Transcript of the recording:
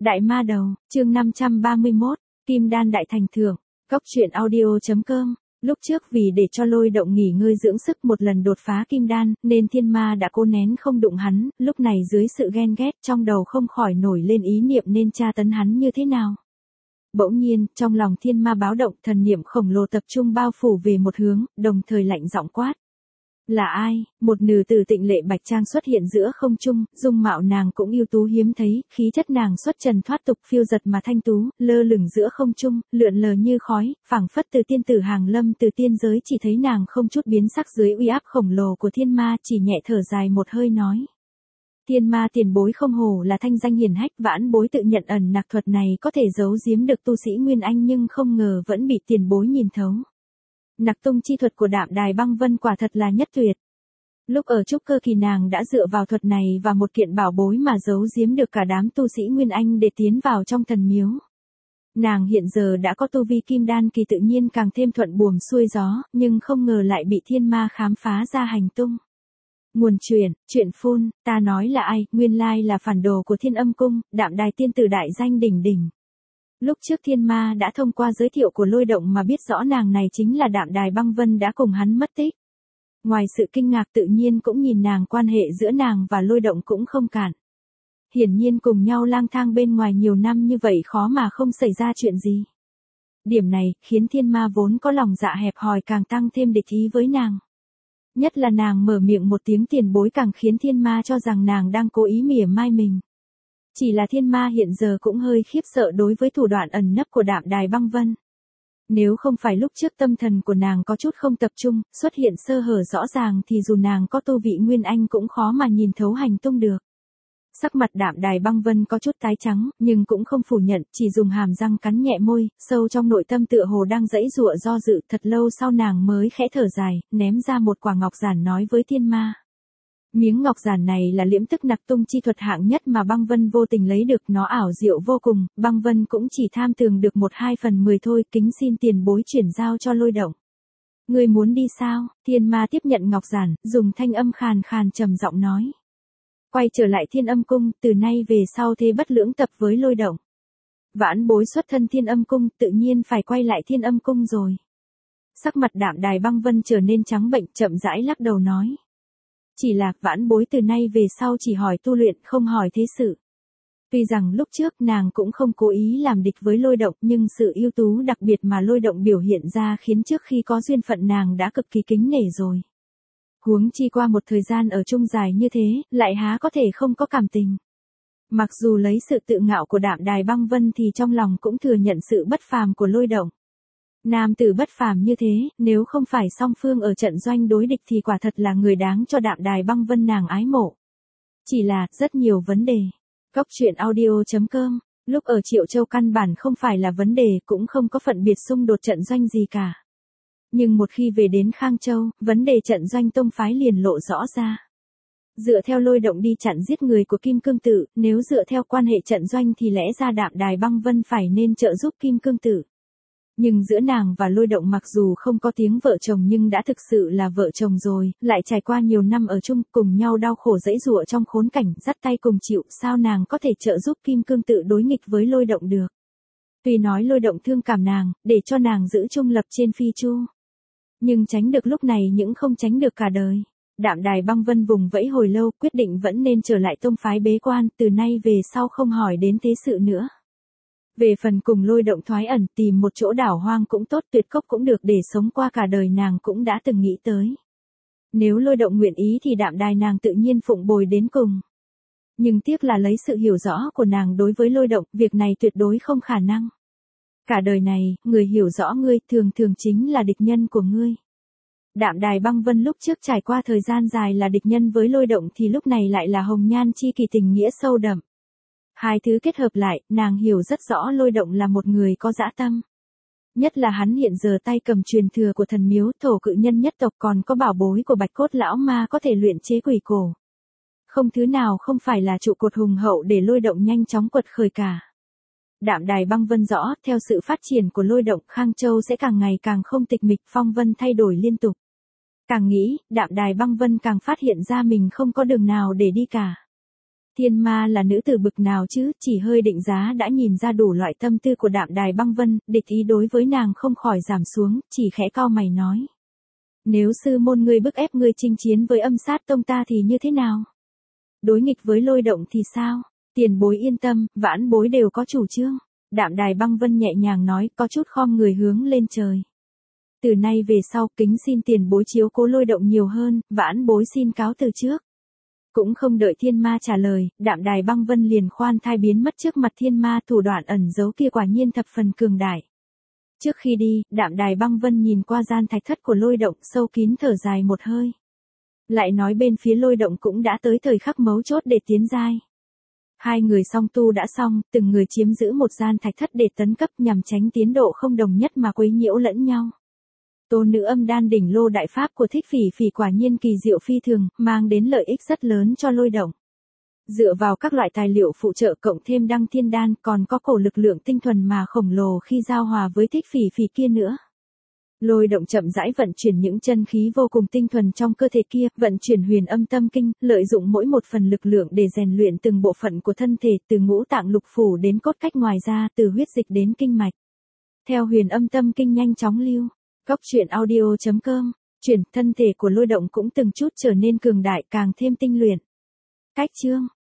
Đại ma đầu, chương 531, Kim đan đại thành thưởng, Cốc truyện audio.com. Lúc trước vì để cho Lôi Động nghỉ ngơi dưỡng sức một lần đột phá kim đan, nên thiên ma đã cố nén không đụng hắn, lúc này dưới sự ghen ghét trong đầu không khỏi nổi lên ý niệm nên tra tấn hắn như thế nào. Bỗng nhiên, trong lòng thiên ma báo động, thần niệm khổng lồ tập trung bao phủ về một hướng, đồng thời lạnh giọng quát. Là ai? Một nữ tử tịnh lệ bạch trang xuất hiện giữa không trung, dung mạo nàng cũng ưu tú hiếm thấy, khí chất nàng xuất trần thoát tục phiêu giật mà thanh tú, lơ lửng giữa không trung, lượn lờ như khói, phảng phất từ tiên tử hàng lâm từ tiên giới, chỉ thấy nàng không chút biến sắc dưới uy áp khổng lồ của thiên ma, chỉ nhẹ thở dài một hơi nói. Thiên ma tiền bối không hổ là thanh danh hiển hách, vãn bối tự nhận ẩn nặc thuật này có thể giấu giếm được tu sĩ Nguyên Anh nhưng không ngờ vẫn bị tiền bối nhìn thấu. Nặc tung chi thuật của Đạm Đài Băng Vân quả thật là nhất tuyệt. Lúc ở trúc cơ kỳ nàng đã dựa vào thuật này và một kiện bảo bối mà giấu giếm được cả đám tu sĩ Nguyên Anh để tiến vào trong thần miếu. Nàng hiện giờ đã có tu vi kim đan kỳ tự nhiên càng thêm thuận buồm xuôi gió, nhưng không ngờ lại bị thiên ma khám phá ra hành tung. Nguồn chuyện phun, ta nói là ai, nguyên lai là phản đồ của Thiên Âm Cung, Đạm Đài tiên tử đại danh đỉnh đỉnh. Lúc trước thiên ma đã thông qua giới thiệu của Lôi Động mà biết rõ nàng này chính là Đạm Đài Băng Vân đã cùng hắn mất tích. Ngoài sự kinh ngạc tự nhiên cũng nhìn nàng quan hệ giữa nàng và Lôi Động cũng không cản. Hiển nhiên cùng nhau lang thang bên ngoài nhiều năm như vậy khó mà không xảy ra chuyện gì. Điểm này khiến thiên ma vốn có lòng dạ hẹp hòi càng tăng thêm địch ý với nàng. Nhất là nàng mở miệng một tiếng tiền bối càng khiến thiên ma cho rằng nàng đang cố ý mỉa mai mình. Chỉ là thiên ma hiện giờ cũng hơi khiếp sợ đối với thủ đoạn ẩn nấp của Đạm Đài Băng Vân. Nếu không phải lúc trước tâm thần của nàng có chút không tập trung, xuất hiện sơ hở rõ ràng thì dù nàng có tu vị Nguyên Anh cũng khó mà nhìn thấu hành tung được. Sắc mặt Đạm Đài Băng Vân có chút tái trắng, nhưng cũng không phủ nhận, chỉ dùng hàm răng cắn nhẹ môi, sâu trong nội tâm tựa hồ đang giãy giụa do dự, thật lâu sau nàng mới khẽ thở dài, ném ra một quả ngọc giản nói với thiên ma. Miếng ngọc giản này là liễm tức nặc tung chi thuật hạng nhất mà Băng Vân vô tình lấy được, nó ảo diệu vô cùng, Băng Vân cũng chỉ tham tường được 1/2/10 thôi, kính xin tiền bối chuyển giao cho Lôi Động. Ngươi muốn đi sao? Thiên ma tiếp nhận ngọc giản, dùng thanh âm khàn khàn trầm giọng nói. Quay trở lại Thiên Âm Cung, từ nay về sau thế bất lưỡng tập với Lôi Động. Vãn bối xuất thân Thiên Âm Cung, tự nhiên phải quay lại Thiên Âm Cung rồi. Sắc mặt Đạm Đài Băng Vân trở nên trắng bệnh, chậm rãi lắc đầu nói. Chỉ là vãn bối từ nay về sau chỉ hỏi tu luyện không hỏi thế sự. Tuy rằng lúc trước nàng cũng không cố ý làm địch với Lôi Động nhưng sự ưu tú đặc biệt mà Lôi Động biểu hiện ra khiến trước khi có duyên phận nàng đã cực kỳ kính nể rồi. Huống chi qua một thời gian ở chung dài như thế, lại há có thể không có cảm tình. Mặc dù lấy sự tự ngạo của Đạm Đài Băng Vân thì trong lòng cũng thừa nhận sự bất phàm của Lôi Động. Nam tử bất phàm như thế, nếu không phải song phương ở trận doanh đối địch thì quả thật là người đáng cho Đạm Đài Băng Vân nàng ái mộ. Chỉ là, rất nhiều vấn đề. Cốc truyện audio.com, lúc ở Triệu Châu căn bản không phải là vấn đề, cũng không có phận biệt xung đột trận doanh gì cả. Nhưng một khi về đến Khang Châu, vấn đề trận doanh tông phái liền lộ rõ ra. Dựa theo Lôi Động đi chặn giết người của Kim Cương Tử, nếu dựa theo quan hệ trận doanh thì lẽ ra Đạm Đài Băng Vân phải nên trợ giúp Kim Cương Tử. Nhưng giữa nàng và Lôi Động mặc dù không có tiếng vợ chồng nhưng đã thực sự là vợ chồng rồi, lại trải qua nhiều năm ở chung, cùng nhau đau khổ giãy giụa trong khốn cảnh, dắt tay cùng chịu, sao nàng có thể trợ giúp Kim Cương Tự đối nghịch với Lôi Động được. Tuy nói Lôi Động thương cảm nàng, để cho nàng giữ trung lập trên phi chu. Nhưng tránh được lúc này những không tránh được cả đời. Đạm Đài Băng Vân vùng vẫy hồi lâu, quyết định vẫn nên trở lại tông phái bế quan, từ nay về sau không hỏi đến thế sự nữa. Về phần cùng Lôi Động thoái ẩn, tìm một chỗ đảo hoang cũng tốt, tuyệt cốc cũng được, để sống qua cả đời nàng cũng đã từng nghĩ tới. Nếu Lôi Động nguyện ý thì Đạm Đài nàng tự nhiên phụng bồi đến cùng. Nhưng tiếc là lấy sự hiểu rõ của nàng đối với Lôi Động, việc này tuyệt đối không khả năng. Cả đời này, người hiểu rõ ngươi thường thường chính là địch nhân của ngươi. Đạm Đài Băng Vân lúc trước trải qua thời gian dài là địch nhân với Lôi Động thì lúc này lại là hồng nhan chi kỷ, tình nghĩa sâu đậm. Hai thứ kết hợp lại, nàng hiểu rất rõ Lôi Động là một người có dã tâm. Nhất là hắn hiện giờ tay cầm truyền thừa của thần miếu thổ cự nhân nhất tộc, còn có bảo bối của Bạch Cốt Lão Ma có thể luyện chế quỷ cổ. Không thứ nào không phải là trụ cột hùng hậu để Lôi Động nhanh chóng quật khởi cả. Đạm Đài Băng Vân rõ, theo sự phát triển của Lôi Động, Khang Châu sẽ càng ngày càng không tịch mịch, phong vân thay đổi liên tục. Càng nghĩ, Đạm Đài Băng Vân càng phát hiện ra mình không có đường nào để đi cả. Thiên ma là nữ tử bực nào chứ, chỉ hơi định giá đã nhìn ra đủ loại tâm tư của Đạm Đài Băng Vân, địch ý đối với nàng không khỏi giảm xuống, chỉ khẽ cau mày nói. Nếu sư môn ngươi bức ép ngươi chinh chiến với Âm Sát Tông ta thì như thế nào? Đối nghịch với Lôi Động thì sao? Tiền bối yên tâm, vãn bối đều có chủ trương. Đạm Đài Băng Vân nhẹ nhàng nói, có chút khom người hướng lên trời. Từ nay về sau, kính xin tiền bối chiếu cố Lôi Động nhiều hơn, vãn bối xin cáo từ trước. Cũng không đợi thiên ma trả lời, Đạm Đài Băng Vân liền khoan thai biến mất trước mặt thiên ma, thủ đoạn ẩn giấu kia quả nhiên thập phần cường đại. Trước khi đi, Đạm Đài Băng Vân nhìn qua gian thạch thất của Lôi Động, sâu kín thở dài một hơi. Lại nói bên phía Lôi Động cũng đã tới thời khắc mấu chốt để tiến giai. Hai người song tu đã xong, từng người chiếm giữ một gian thạch thất để tấn cấp nhằm tránh tiến độ không đồng nhất mà quấy nhiễu lẫn nhau. Tôn nữ âm đan đỉnh lô đại pháp của Thích Phỉ Phỉ quả nhiên kỳ diệu phi thường, mang đến lợi ích rất lớn cho Lôi Động. Dựa vào các loại tài liệu phụ trợ cộng thêm đăng thiên đan còn có cổ lực lượng tinh thuần mà khổng lồ khi giao hòa với Thích Phỉ Phỉ kia nữa. Lôi Động chậm rãi vận chuyển những chân khí vô cùng tinh thuần trong cơ thể kia, vận chuyển huyền âm tâm kinh, lợi dụng mỗi một phần lực lượng để rèn luyện từng bộ phận của thân thể, từ ngũ tạng lục phủ đến cốt cách, ngoài ra từ huyết dịch đến kinh mạch. Theo huyền âm tâm kinh nhanh chóng lưu, Góc Truyện Audio.com, chuyển thân thể của Lôi Động cũng từng chút trở nên cường đại, càng thêm tinh luyện. Cách chương